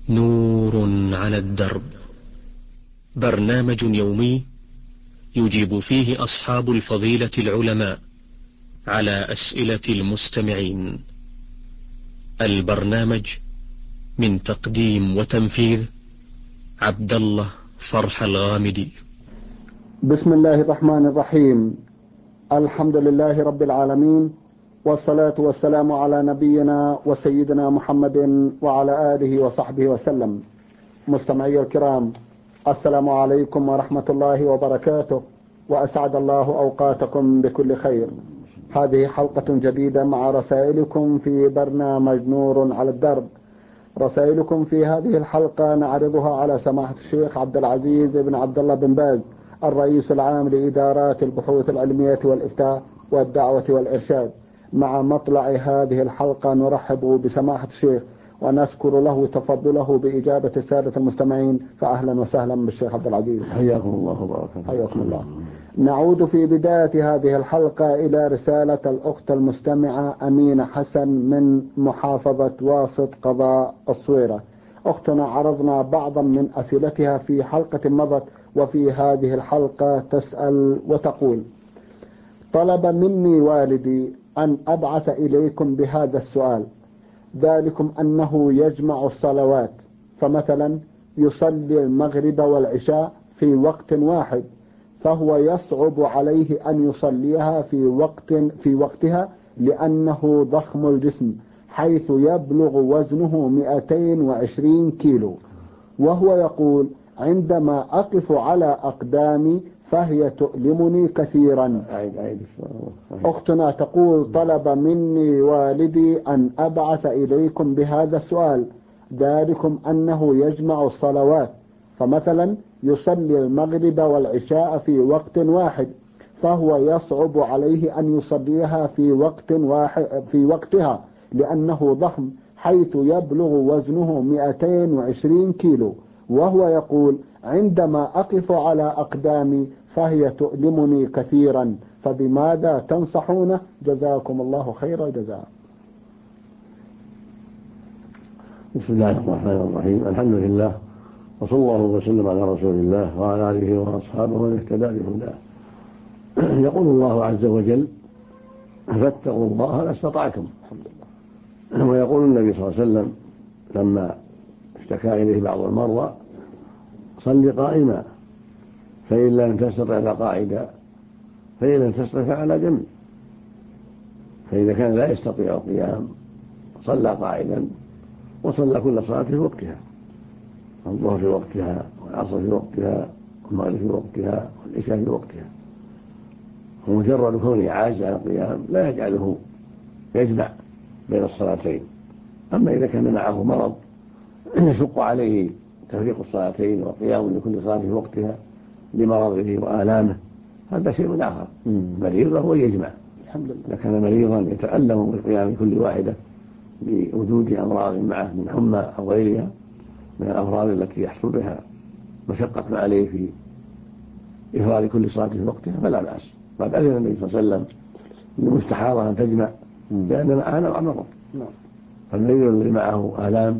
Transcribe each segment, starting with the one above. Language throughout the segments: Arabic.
نور على الدرب، برنامج يومي يجيب فيه أصحاب الفضيلة العلماء على أسئلة المستمعين. البرنامج من تقديم وتنفيذ عبد الله فرح الغامدي. بسم الله الرحمن الرحيم. الحمد لله رب العالمين، والصلاة والسلام على نبينا وسيدنا محمد وعلى آله وصحبه وسلم. مستمعي الكرام، السلام عليكم ورحمة الله وبركاته، وأسعد الله أوقاتكم بكل خير. هذه حلقة جديدة مع رسائلكم في برنامج نور على الدرب. رسائلكم في هذه الحلقة نعرضها على سماحة الشيخ عبد العزيز بن عبد الله بن باز، الرئيس العام لإدارات البحوث العلمية والإفتاء والدعوة والإرشاد. مع مطلع هذه الحلقة نرحب بسماحة الشيخ ونشكر له تفضله بإجابة السادة المستمعين، فأهلا وسهلا بالشيخ عبد العزيز. حياكم الله وبارك فيكم. حياكم الله. نعود في بداية هذه الحلقة إلى رسالة الأخت المستمعة أمينة حسن من محافظة واسط قضاء الصويرة. أختنا عرضنا بعضا من أسئلتها في حلقة مضت، وفي هذه الحلقة تسأل وتقول: طلب مني والدي أن أبعث إليكم بهذا السؤال، ذلكم أنه يجمع الصلوات، فمثلا يصلي المغرب والعشاء في وقت واحد، فهو يصعب عليه أن يصليها في وقتها لأنه ضخم الجسم، حيث يبلغ وزنه 220 كيلو، وهو يقول: عندما أقف على أقدامي فهي تؤلمني كثيرا. أختنا تقول: طلب مني والدي أن أبعث إليكم بهذا السؤال، ذلكم أنه يجمع الصلوات، فمثلا يصلي المغرب والعشاء في وقت واحد، فهو يصعب عليه أن يصليها في وقتها لأنه ضخم، حيث يبلغ وزنه 220 كيلو، وهو يقول: عندما أقف على أقدامي فهي تؤلمني كثيرا، فبماذا تنصحونه؟ جزاكم الله خير الجزاء. بسم الله الرحمن الرحيم. الحمد لله، وصلى الله وسلم على رسول الله وعلى آله وأصحابه ومن اهتدى بهداه. يقول الله عز وجل: فاتقوا الله ما استطعتم. ويقول النبي صلى الله عليه وسلم لما اشتكى إليه بعض المرضى: صل قائما، فإن لم تستطع فقاعدا، فإن لم تستطع فعلى جنب. فإذا كان لا يستطيع القيام صلى قاعدا، وصلى كل صلاة في وقتها، الظهر في وقتها، والعصر في وقتها، والمغرب في وقتها، والعشاء في وقتها. ومجرد كونه عاجز عن القيام لا يجعله يجمع بين الصلاتين. أما إذا كان معه مرض يشق عليه تفريق الصلاتين والقيام لكل صلاة في وقتها لمرضه وآلامه، هذا شيء آخر. مريض هو يجمع. الحمد لله. إذا كان مريضا يتألم بالقيام كل واحدة لوجود أمراض معه من حمى أو غيرها من الأمراض التي يحصل بها مشقة عليه في إفراد كل صلاة في وقتها فلا بأس. قد أذن النبي صلى الله عليه وسلم للمستحاضة أن تجمع لأن معها نوع مرض. فالمريض الذي معه آلام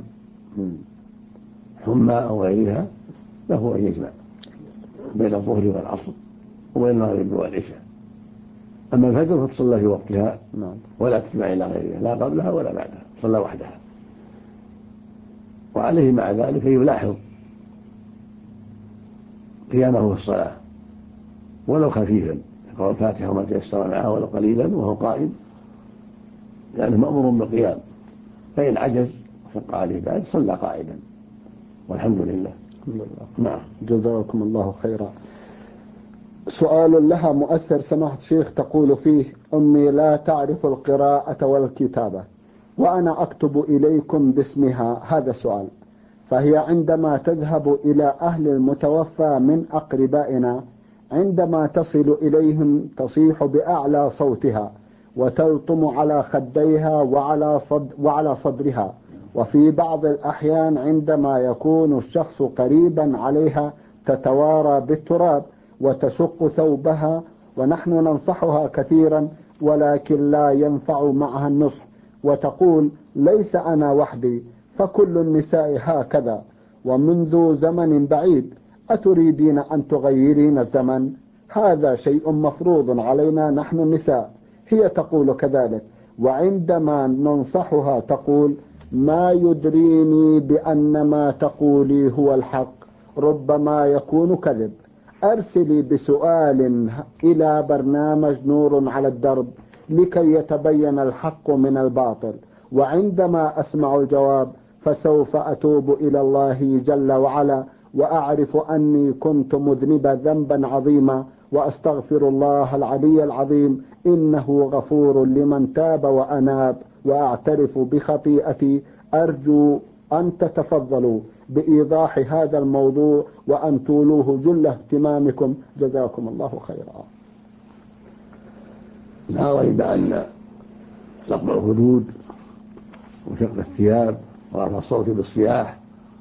حمى أو غيرها له أن يجمع بين الظهر والعصر وبين المغرب والعشاء. أما الفجر فتصلى في وقتها ولا تجمع إلى غيرها، لا قبلها ولا بعدها، صلى وحدها. وعليه مع ذلك يلاحظ قيامه في الصلاة ولو خفيفا، يقرأ الفاتحة وما تيسر معها ولو قليلا وهو قائم، لأنه مأمور بالقيام. فإن عجز وشق عليه ذلك صلى قاعدا، والحمد لله. نعم، جزاكم الله خيرا. سؤال لها مؤثر سماحة الشيخ، تقول فيه: أمي لا تعرف القراءة والكتابة وأنا أكتب إليكم باسمها هذا السؤال، فهي عندما تذهب إلى أهل المتوفى من أقربائنا عندما تصل إليهم تصيح بأعلى صوتها وتلطم على خديها وعلى صدرها، وفي بعض الأحيان عندما يكون الشخص قريبا عليها تتوارى بالتراب وتشق ثوبها، ونحن ننصحها كثيرا ولكن لا ينفع معها النصح، وتقول: ليس أنا وحدي، فكل النساء هكذا ومنذ زمن بعيد، أتريدين أن تغيرين الزمن؟ هذا شيء مفروض علينا نحن النساء. هي تقول كذلك، وعندما ننصحها تقول: ما يدريني بأن ما تقولي هو الحق، ربما يكون كذب. أرسلي بسؤال إلى برنامج نور على الدرب لكي يتبين الحق من الباطل، وعندما أسمع الجواب فسوف أتوب إلى الله جل وعلا وأعرف أني كنت مذنبة ذنبا عظيما، وأستغفر الله العلي العظيم، إنه غفور لمن تاب وأناب، وأعترف بخطيئتي. أرجو أن تتفضلوا بإيضاح هذا الموضوع وأن تولوه جل اهتمامكم، جزاكم الله خيرا. لا ريب أن رفع الخدود وشق الثياب ورفع الصوت بالصياح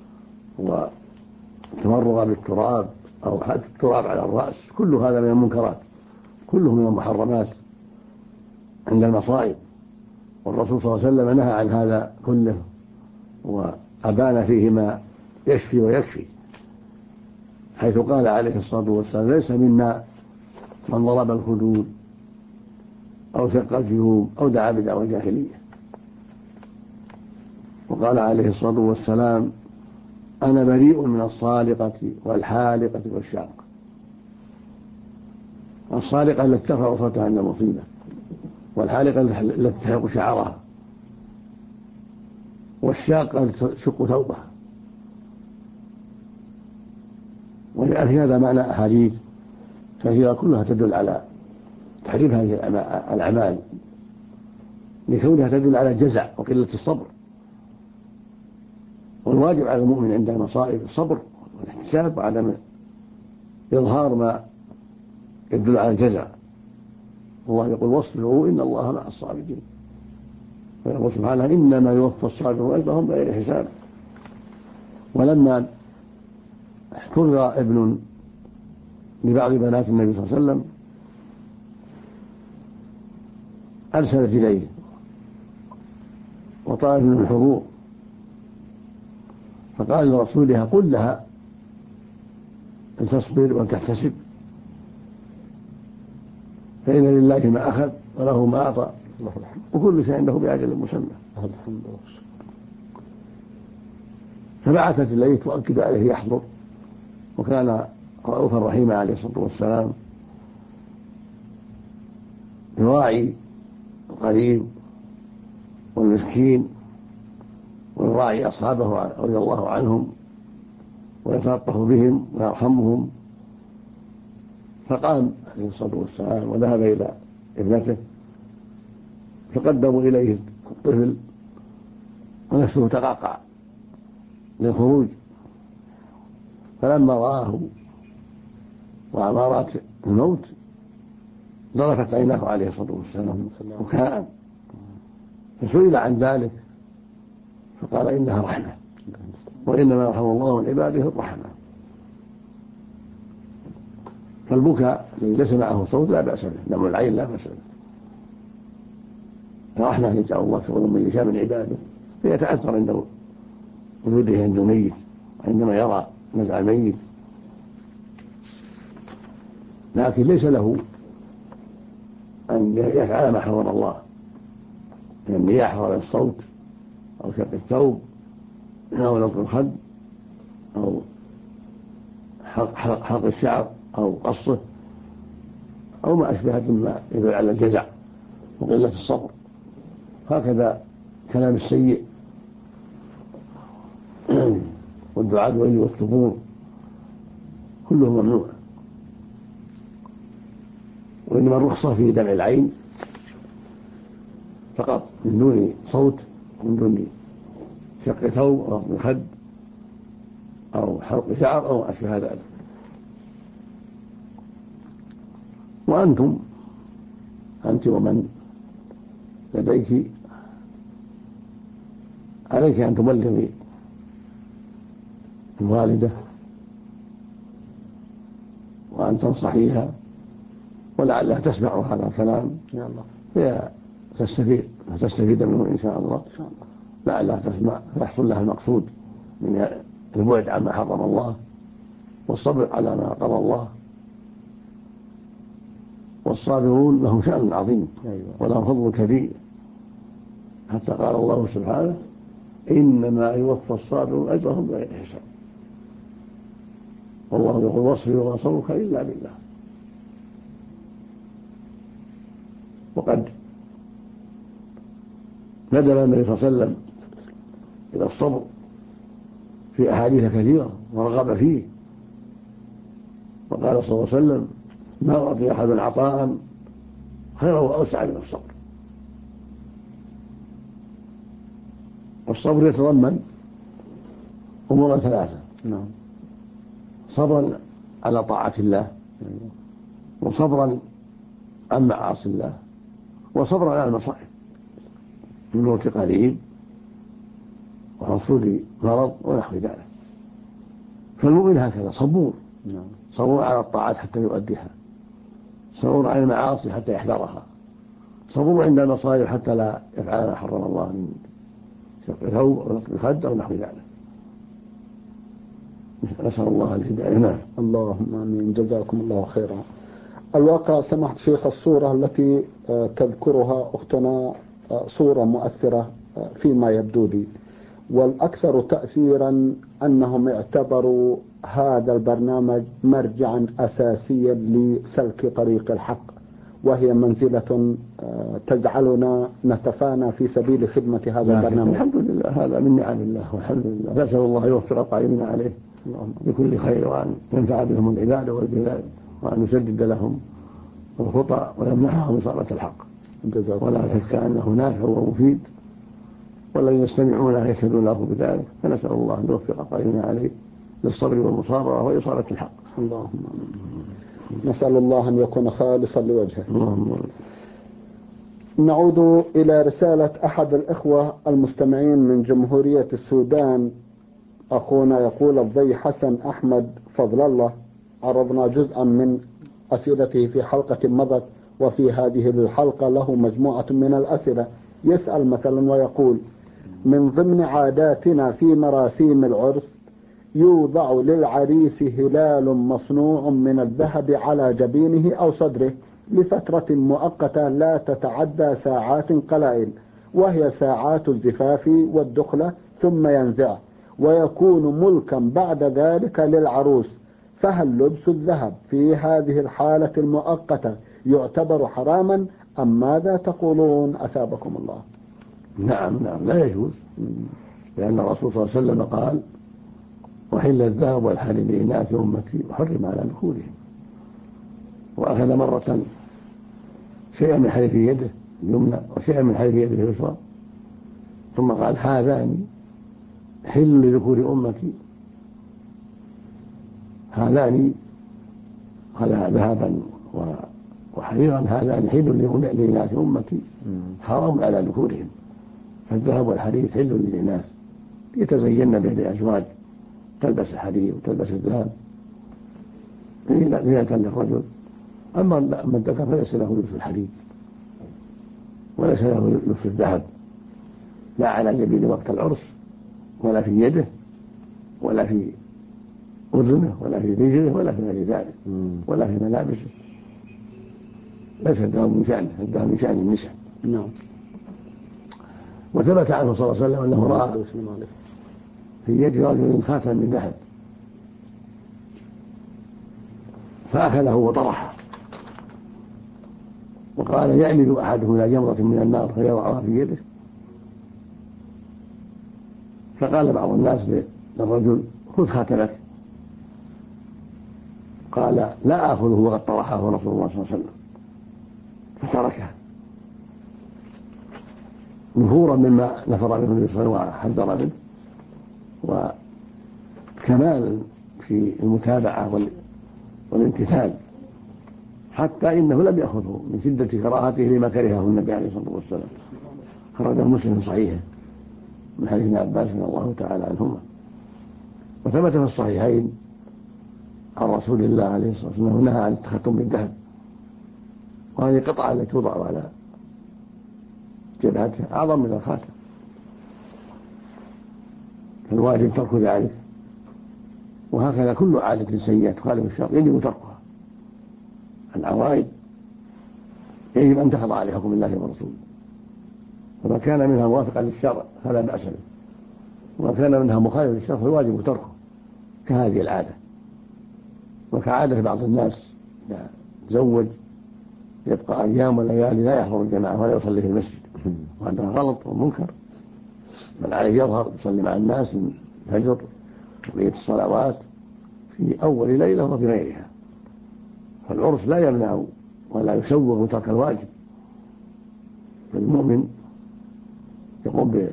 وتمرغ بالتراب أو حث التراب على الرأس، كل هذا من المنكرات، كله من المحرمات عند المصائب. والرسول صلى الله عليه وسلم نهى عن هذا كله وأبان فيه ما يشفي ويكفي، حيث قال عليه الصلاة والسلام: ليس منا من ضرب الخدود أو شق الجيوب أو دعا بدعوى الجاهلية. وقال عليه الصلاة والسلام: أنا بريء من الصالقة والحالقة والشاقة. الصالقة التي ترفع صوتها عند المصيبة، والحالقة التي تحلق شعرها، والشاقة التي تشق ثوبها. وجاء في هذا معنى أحاديث كثيرة كلها تدل على تحريم هذه الأعمال، لكونها تدل على الجزع وقلة الصبر. والواجب على المؤمن عند المصائب الصبر والاحتساب وعدم إظهار ما يدل على الجزع. الله يقول: واصبروا إن الله مع الصابرين. ويقول سبحانه: إنما يوفى الصابرون أجرهم بغير حساب. ولما احتضر ابن لبعض بنات النبي صلى الله عليه وسلم أرسلت إليه وطلب منه الحضور، فقال لرسولها: قل لها أن تصبر وتحتسب، فإن لله ما أخذ وله ما أعطى وكل شيء عنده بأجل مسمى. فبعثت إليه تؤكد عليه يحضر، وكان رؤوفا رحيما عليه الصلاة والسلام، يراعي القريب والمسكين ويراعي أصحابه رضي الله عنهم ويتلطف بهم ويرحمهم. فقام عليه الصلاة والسلام وذهب إلى ابنته، فقدموا إليه الطفل ونفسه تقعقع للخروج، فلما رآه وأمارات الموت ظرفت عيناه عليه الصلاة والسلام بكاء، فسئل عن ذلك فقال: إنها رحمة، وإنما يرحم الله من عباده الرحمة. فالبكاء الذي ليس معه صوت لا بأس به، دمع العين لا بأس به، رحمة يجعل الله شغل من يشاء من عباده، فيتأثر عند وجوده عند الميت عندما يرى نزع الميت، لكن ليس له أن يفعل ما حرم الله من النياح على الصوت أو شق الثوب أو نطق الخد أو حلق الشعر أو قصه أو ما أشبهه مما يدل على الجزع وقلة الصبر. هكذا كلام السيء والدعاء بالويل والثبور كله ممنوع، وإنما الرخصة في دمع العين فقط من دون صوت، من دون شق ثوب أو نطق الخد أو حلق شعر أو أشبه ذلك. وأنتم أنت ومن لديك عليك أن تبلغي الوالدة وأن تنصحيها، ولعلها تسمع هذا الكلام فتستفيد منه إن شاء الله، لعلها تسمع فيحصل لها المقصود من البعد عما حرم الله والصبر على ما قضى الله. والصابرون لهم شأن عظيم ولهم فضل كبير، حتى قال الله سبحانه: إنما يوفى الصابرون أجرهم بغير حساب. والله يقول: واصبر وما صبرك إلا بالله. وقد ندب النبي صلى الله عليه وسلم إلى الصبر في أحاديث كثيرة ورغب فيه، وقال صلى الله عليه وسلم: ما أعطي أحد عطاء خيرا وأوسع من الصبر. والصبر يتضمن أمورا ثلاثة: صبرا على طاعة الله، وصبرا عن معاصي الله، وصبرا على المصائب من موت قريب وحصول مرض ونحو ذلك. فالمؤمن هكذا صبور، صبور على الطاعات حتى يؤديها، صبور على المعاصي حتى يحذرها، صبور عند المصائب حتى لا يفعل ما حرم الله من شق ثوب أو نصب خد أو نحو ذلك. نسأل الله الهداية. نعم. اللهم آمين. جزاكم الله خيرا. الواقع سمحت شيخ، الصورة التي تذكرها أختنا صورة مؤثرة فيما يبدو لي، والأكثر تأثيرا أنهم اعتبروا هذا البرنامج مرجعا أساسيا لسلك طريق الحق، وهي منزلة تجعلنا نتفانى في سبيل خدمة هذا البرنامج. الحمد لله، هذا من نعم الله والحمد لله. نسأل الله يوفق القائمين عليه بكل خير، وأن ينفع بهم العباد والبلاد، وأن يسدد لهم الخطأ ويمنحهم إصابة الحق. ولا شك أنه نافع ومفيد، والذين يستمعونه يشهدون له بذلك، فنسأل الله أن يوفق القائمين عليه للصبر والمصابرة وإصابة الحق. اللهم نسأل الله أن يكون خالصا لوجهه. نعود إلى رسالة أحد الإخوة المستمعين من جمهورية السودان. أخونا يقول: الضي حسن أحمد فضل الله، عرضنا جزءا من أسئلته في حلقة مضت، وفي هذه الحلقة له مجموعة من الأسئلة. يسأل مثلا ويقول: من ضمن عاداتنا في مراسيم العرس يوضع للعريس هلال مصنوع من الذهب على جبينه أو صدره لفترة مؤقتة لا تتعدى ساعات قلائل، وهي ساعات الزفاف والدخلة، ثم ينزع ويكون ملكا بعد ذلك للعروس. فهل لبس الذهب في هذه الحالة المؤقتة يعتبر حراما أم ماذا تقولون أثابكم الله؟ نعم لا يجوز، لأن الرسول صلى الله عليه وسلم قال: وحل الذهب والحرير لإناث أمتي وحرم على ذكورهم. وأخذ مرة شيئا من حرير يده اليمنى وشيئا من حرير يده اليسرى، ثم قال: هذان حل لذكور أمتي، هذان خلع ذهبا وحريرا، هذان حل لإناث أمتي حرام على ذكورهم. فالذهب والحرير حل للإناث يتزين به الأزواج، تلبس الحرير وتلبس الذهب زينة للرجل. أما الذكر فليس له لبس الحرير وليس له لبس الذهب، لا على جبينه وقت العرس، ولا في يده، ولا في أذنه، ولا في رجله، ولا في غير ذلك، ولا في ملابسه. ليس الذهب من شأنه، الذهب من شأن النساء. نعم. وثبت عنه صلى الله عليه وسلم أنه رأى في يد رجل خاتم من ذهب فأخذه وطرحه، وقال: يعمد أحدهم إلى جمرة من النار فيضعها في يده. فقال بعض الناس للرجل: خذ خاتمك. قال: لا آخذه وقد طرحه رسول الله صلى الله عليه وسلم، فتركه نفورا مما نفر منه النبي صلى الله عليه وسلم وحذر منه، وكمالا في المتابعة والامتثال، حتى إنه لم يأخذه من شدة كراهته لما كرهه النبي عليه الصلاة والسلام. خرجه مسلم صحيحه من حديث ابن عباس رضي الله تعالى عنهما. وثبت في الصحيحين عن رسول الله عليه الصلاة والسلام أنه نهى عن التختم بالذهب، وهذه القطعة التي توضع على جبهته أعظم من الخاتم، فالواجب ترك ذلك. وهكذا كل عادة سيئة تخالف الشرع يجب تركها. العوائد يجب أن تخضع لحكم الله ورسوله، فما كان منها موافقا للشرع فلا بأس به، وما كان منها مخالفا للشرع فالواجب تركه، كهذه العادة وكعادة بعض الناس إذا تزوج يبقى أيام وليالي لا يحضر الجماعة ولا يصلي في المسجد، وهذا غلط ومنكر، بل عليه يظهر يصلي مع الناس من الفجر وبقية الصلوات في أول ليلة وفي غيرها. فالعرس لا يمنع ولا يسوغ ترك الواجب، فالمؤمن يقوم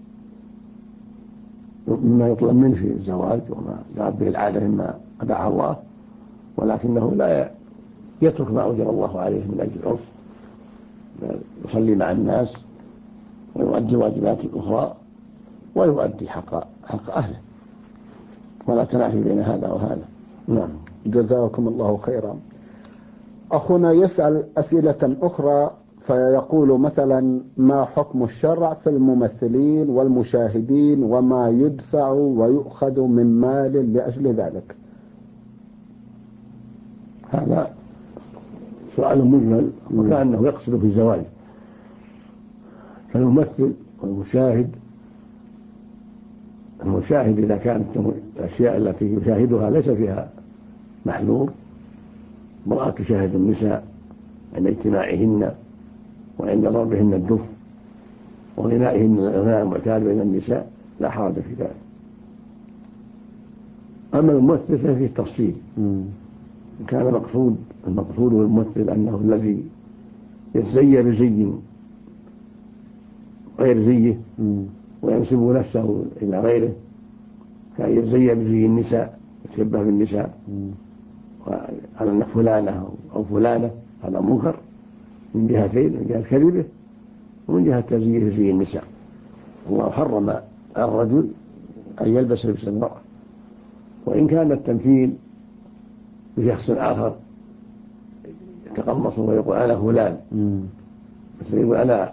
بما يطلب منه في الزواج وما جاءت به العادة مما أباح الله، ولكنه لا يترك ما أوجب الله عليه من أجل العرس، يصلي مع الناس ويؤدي الواجبات الأخرى ويؤدي حق أهله، ولا تنافي بين هذا وهذا. نعم. جزاكم الله خيرا. أخونا يسأل أسئلة أخرى فيقول مثلا: ما حكم الشرع في الممثلين والمشاهدين وما يدفع ويؤخذ من مال لأجل ذلك؟ هذا سؤال مجمل وكأنه يقصد في الزواج. فالممثل والمشاهد، المشاهد إذا كانت الأشياء التي يشاهدها ليس فيها محذور، امرأة تشاهد النساء عند اجتماعهن وعند ضربهن الدف وغنائهن الغناء المعتاد بين النساء لا حرج في ذلك. أما الممثل ففيه التفصيل، كان المقصود بالممثل أنه الذي يتزيى بزي غير زيه وينسب نفسه إلى غيره، كان يتزيى بزي النساء يتشبه بالنساء وعلى أنه فلانة أو فلانة، هذا منكر من جهتين: من جهة كذبه ومن جهة تزييه بزي النساء. الله حرم على الرجل أن يلبس لبس المرأة، وإن كان التمثيل بشخص آخر يتقمص ويقول أنا فلان، مثل يقول أنا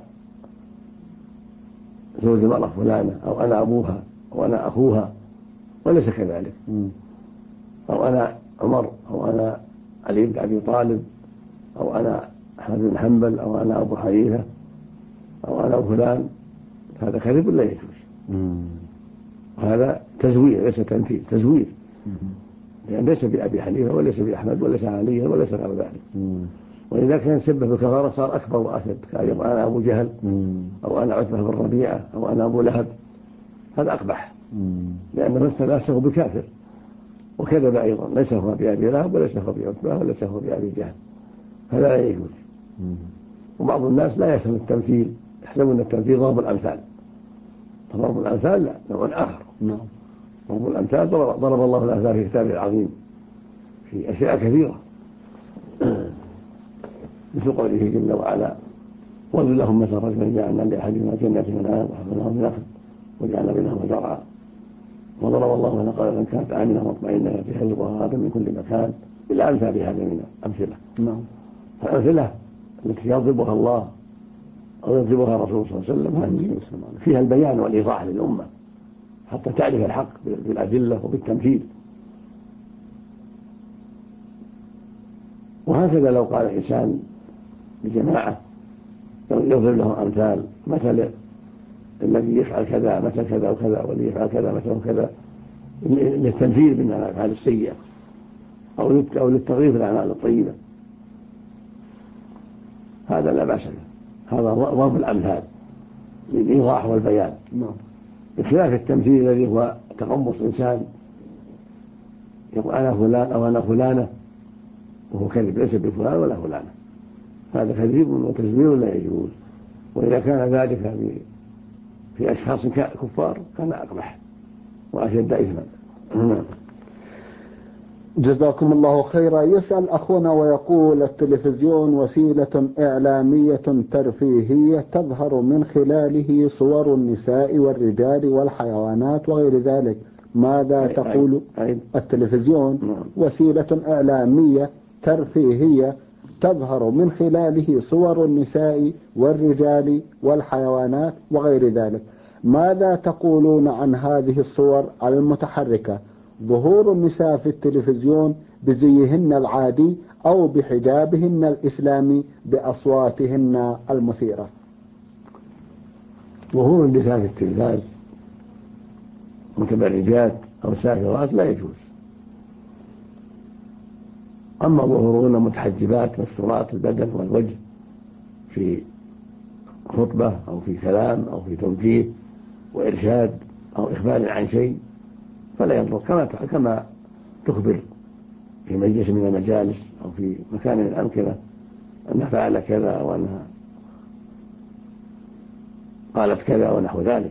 زوج المرأة فلانة أو أنا أبوها أو أنا أخوها، وليس كذلك، أو أنا عمر أو أنا علي بن أبي طالب أو أنا أحمد بن حنبل أو أنا أبو حنيفة أو أنا فلان، هذا كذب لا يجوز. وهذا تزوير ليس تمثيل، تزوير، لأن ليس بأبي حنيفة وليس بأحمد وليس علي وليس غير ذلك. وإذا كان شبه بالكفارة صار أكبر وأشد، كأن أنا أبو جهل أو أنا عتبة بن ربيعة أو أنا أبو لهب، هذا أقبح، لأن مثل نفسه بكافر وكذب أيضا، ليس هو بأبي لهب وليس هو بعتبة وليس هو بأبي جهل، هذا لا يجوز. وبعض الناس لا يفهم التمثيل، يحسبون التمثيل ضرب الأمثال، فضرب الأمثال لا، نوع آخر. ضرب الأمثال ضرب الله الأمثال في كتابه العظيم في أشياء كثيرة، مثل قوله جل وعلا: واضرب لهم مثل رجلا جعلنا لأحدهما جنات من عنب وحفظناها من نخل وجعلنا بينهما زرعا وضرب الله مثلا قرية كانت آمنة مطمئنة يأتيها رزقها رغدا من كل مكان، إلى أمثال هذه من الأمثلة. فالأمثلة التي يضربها الله أو يضربها الرسول صلى الله عليه وسلم فيها البيان والإيضاح للأمة حتى تعرف الحق بالأدلة وبالتمثيل. وهكذا لو قال الإنسان لجماعة يضرب لهم أمثال، مثل الذي يفعل كذا مثل كذا وكذا والذي يفعل كذا مثل كذا، للتنفير من الأفعال السيئة أو للترغيب في الأعمال الطيبة، هذا لا بأس به، هذا ضرب الأمثال للإيضاح والبيان، بخلاف التمثيل الذي هو تقمص إنسان يقول أنا فلان أو أنا فلانة وهو كذب، ليس بفلان ولا فلانة، هذا كذب وتزوير لا يجوز. وإذا كان ذلك في أشخاص كفار كان أقبح وأشد إثما. جزاكم الله خيرا. يسأل أخونا ويقول: التلفزيون وسيلة إعلامية ترفيهية تظهر من خلاله صور النساء والرجال والحيوانات وغير ذلك، ماذا تقول؟ التلفزيون وسيلة إعلامية ترفيهية تظهر من خلاله صور النساء والرجال والحيوانات وغير ذلك، ماذا تقولون عن هذه الصور المتحركة؟ ظهور النساء في التلفزيون بزيهن العادي أو بحجابهن الإسلامي بأصواتهن المثيرة. ظهور النساء في التلفاز متبرجات أو سافرات لا يجوز. أما ظهورهن متحجبات مستورات البدن والوجه في خطبة أو في كلام أو في توجيه وإرشاد أو إخبار عن شيء فلا يضر، كما تخبر في مجلس من المجالس أو في مكان من الأمكنة أنها فعل كذا وأنها قالت كذا ونحو ذلك.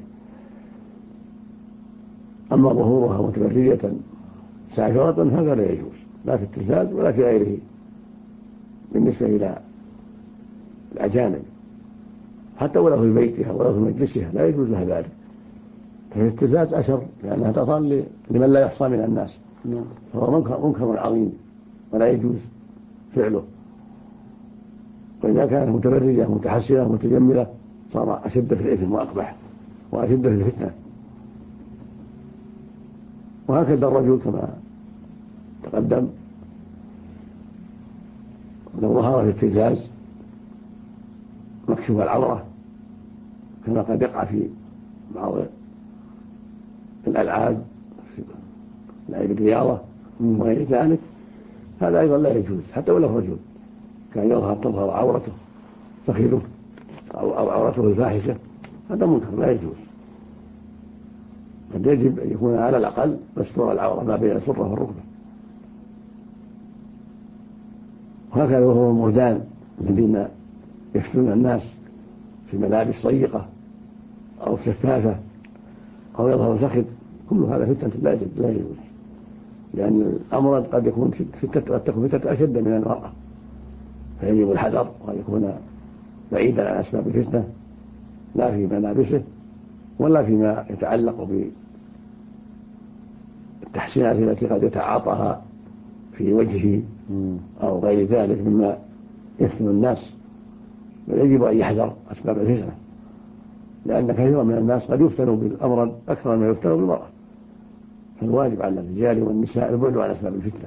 أما ظهورها متبرجة سافرة هذا لا يجوز، لا في التلفاز ولا في غيره بالنسبة إلى الأجانب، حتى ولو في بيتها ولو في مجلسها لا يجوز لها ذلك. ففي التلفاز أشر لأنها تظهر لمن لا يحصى من الناس، فهو منكر عظيم ولا يجوز فعله. وإذا كانت متبرجة متحسنة متجملة صار أشد في الإثم وأقبح وأشد في الفتنة. وهكذا الرجل كما تقدم لو ظهر في التلفاز مكشوف العورة كما قد يقع في بعض الألعاب في لعب الرياضة وغير ذلك، هذا أيضا لا يجوز حتى ولو رجل كان تظهر عورته فخذه أو عورته الفاحشة، هذا منكر لا يجوز. قد يجب أن يكون على الأقل مستور العورة ما بين السرة والركبة. وهكذا وهو المردان الذين يفتون الناس في ملابس ضيقة أو شفافة أو يظهر فخذ، كل هذا فتنة لا يجوز، لأن الأمر قد تكون فتنة أشد من المرأة، فيجب الحذر وأن يكون بعيدا عن أسباب الفتنة، لا في ملابسه ولا فيما يتعلق بالتحسينات التي قد يتعاطاها في وجهه أو غير ذلك مما يفتن الناس. بل يجب أن يحذر أسباب الفتنة، لأن كثيرا من الناس قد يفتنوا بالأمراض أكثر ما يفتنوا بالمرأة. فالواجب على الرجال والنساء البعد عن أسباب الفتنة،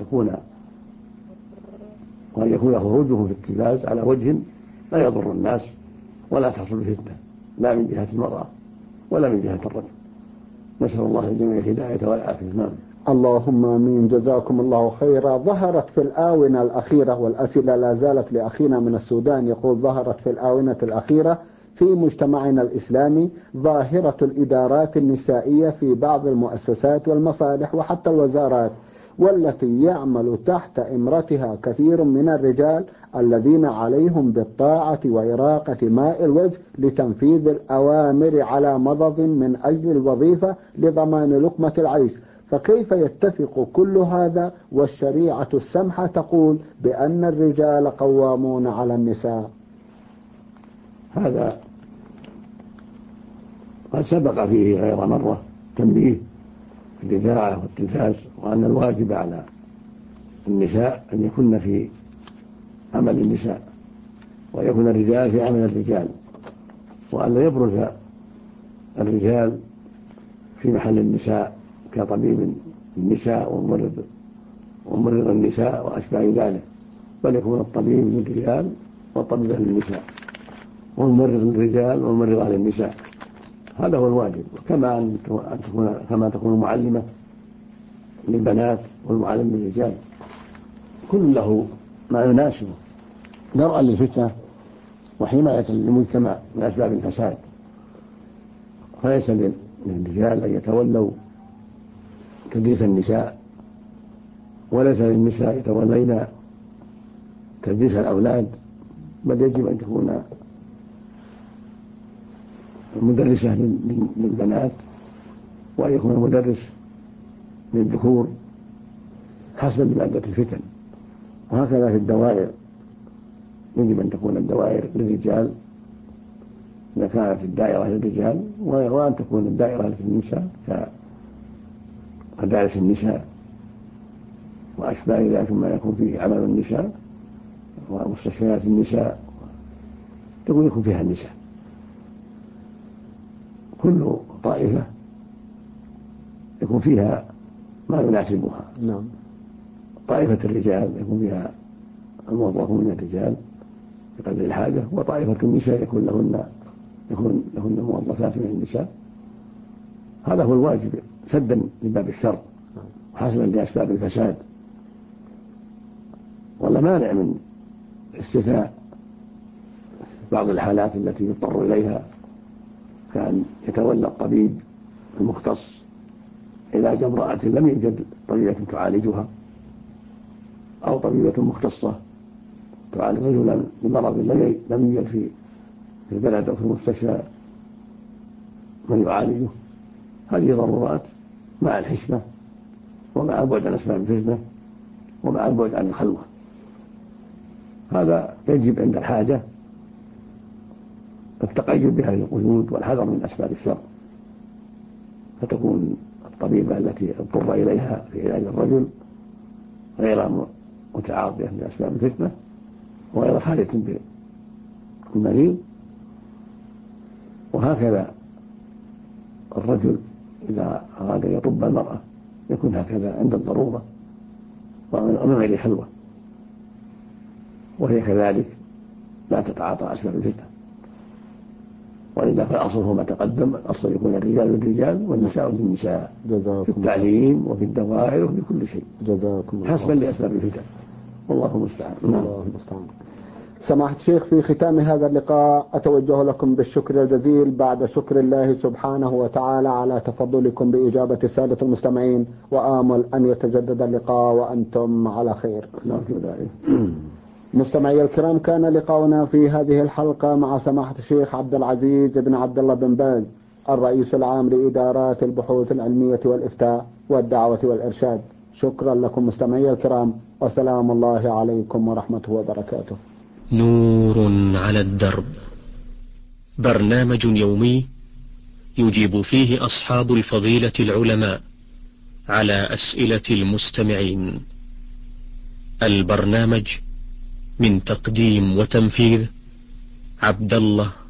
وأن يكون خروجهم في التلفاز على وجه لا يضر الناس ولا تحصل الفتنة، لا من جهة المرأة ولا من جهة الرجل. نسأل الله الجميع الهداية والعافية. اللهم آمين. جزاكم الله خيرا. ظهرت في الآونة الأخيرة، والأسئلة لا زالت لأخينا من السودان، يقول: ظهرت في الآونة الأخيرة في مجتمعنا الإسلامي ظاهرة الإدارات النسائية في بعض المؤسسات والمصالح وحتى الوزارات، والتي يعمل تحت إمرتها كثير من الرجال الذين عليهم بالطاعة وإراقة ماء الوجه لتنفيذ الأوامر على مضض من أجل الوظيفة لضمان لقمة العيش. فكيف يتفق كل هذا والشريعة السمحة تقول بأن الرجال قوامون على النساء؟ هذا قد سبق فيه غير مرة تنبيه في الإذاعة والتلفاز، وأن الواجب على النساء أن يكن في عمل النساء ويكون الرجال في عمل الرجال، وأن لا يبرز الرجال في محل النساء كطبيب النساء وممرض النساء وأشباه ذلك، بل يكون الطبيب للرجال والطبيبة للنساء والممرض للرجال والممرضة للنساء. هذا هو الواجب. كما تكون معلمة للبنات والمعلم للرجال، كل له ما يناسبه درءا للفتنة وحماية للمجتمع من أسباب الفساد. فليس للرجال أن يتولوا تدريس النساء، وليس للنساء يتولين تدريس الأولاد، بل يجب أن تكون مدرسة للبنات وأن يكون مدرس للذكور حسب مادة الفتن. وهكذا في الدوائر، يجب أن تكون الدوائر للرجال إذا كانت الدائرة للرجال، وأن تكون الدائرة للنساء كمدارس النساء وأشباه ذلك ما يكون فيه عمل النساء ومستشفيات النساء يكون فيها النساء. كل طائفة يكون فيها ما يناسبها. نعم. طائفة الرجال يكون فيها الموظفون من الرجال بقدر الحاجة، وطائفة النساء يكون لهن موظفات من النساء. هذا هو الواجب سدا لباب الشر وحسبا لأسباب الفساد، ولا مانع من استثناء بعض الحالات التي يضطر إليها، كان يتولى الطبيب المختص علاج امرأة لم يوجد طبيبة تعالجها، أو طبيبة مختصة تعالج رجلا بمرض لم يوجد في البلد أو في المستشفى من يعالجه. هذه ضرورات مع الحشمة ومع البعد عن أسباب الفتنة ومع البعد عن الخلوة. هذا يجب عند الحاجة التقيد بهذه القيود والحذر من أسباب الشر، فتكون الطبيبة التي اضطر إليها في علاج الرجل غير متعاطية لأسباب الفتنة وغير خالية بالمريض. وهكذا الرجل إذا أراد أن يطب المرأة يكون هكذا عند الضرورة ومن غير خلوة، وهي كذلك لا تتعاطى أسباب الفتنة. وإلا فالأصل هو ما تقدم، الأصل يكون الرجال للرجال والنساء للنساء في التعليم وفي الدوائر وفي كل شيء حسبا لأسباب الفتن، والله المستعان. الله المستعان. سماحة الشيخ، في ختام هذا اللقاء أتوجه لكم بالشكر الجزيل بعد شكر الله سبحانه وتعالى على تفضلكم بإجابة السادة المستمعين، وآمل أن يتجدد اللقاء وأنتم على خير. مستمعي الكرام، كان لقاؤنا في هذه الحلقة مع سماحة الشيخ عبد العزيز بن عبد الله بن باز، الرئيس العام لإدارات البحوث العلمية والإفتاء والدعوة والإرشاد. شكرا لكم مستمعي الكرام، وسلام الله عليكم ورحمته وبركاته. نور على الدرب، برنامج يومي يجيب فيه أصحاب الفضيلة العلماء على أسئلة المستمعين. البرنامج من تقديم وتنفيذ عبد الله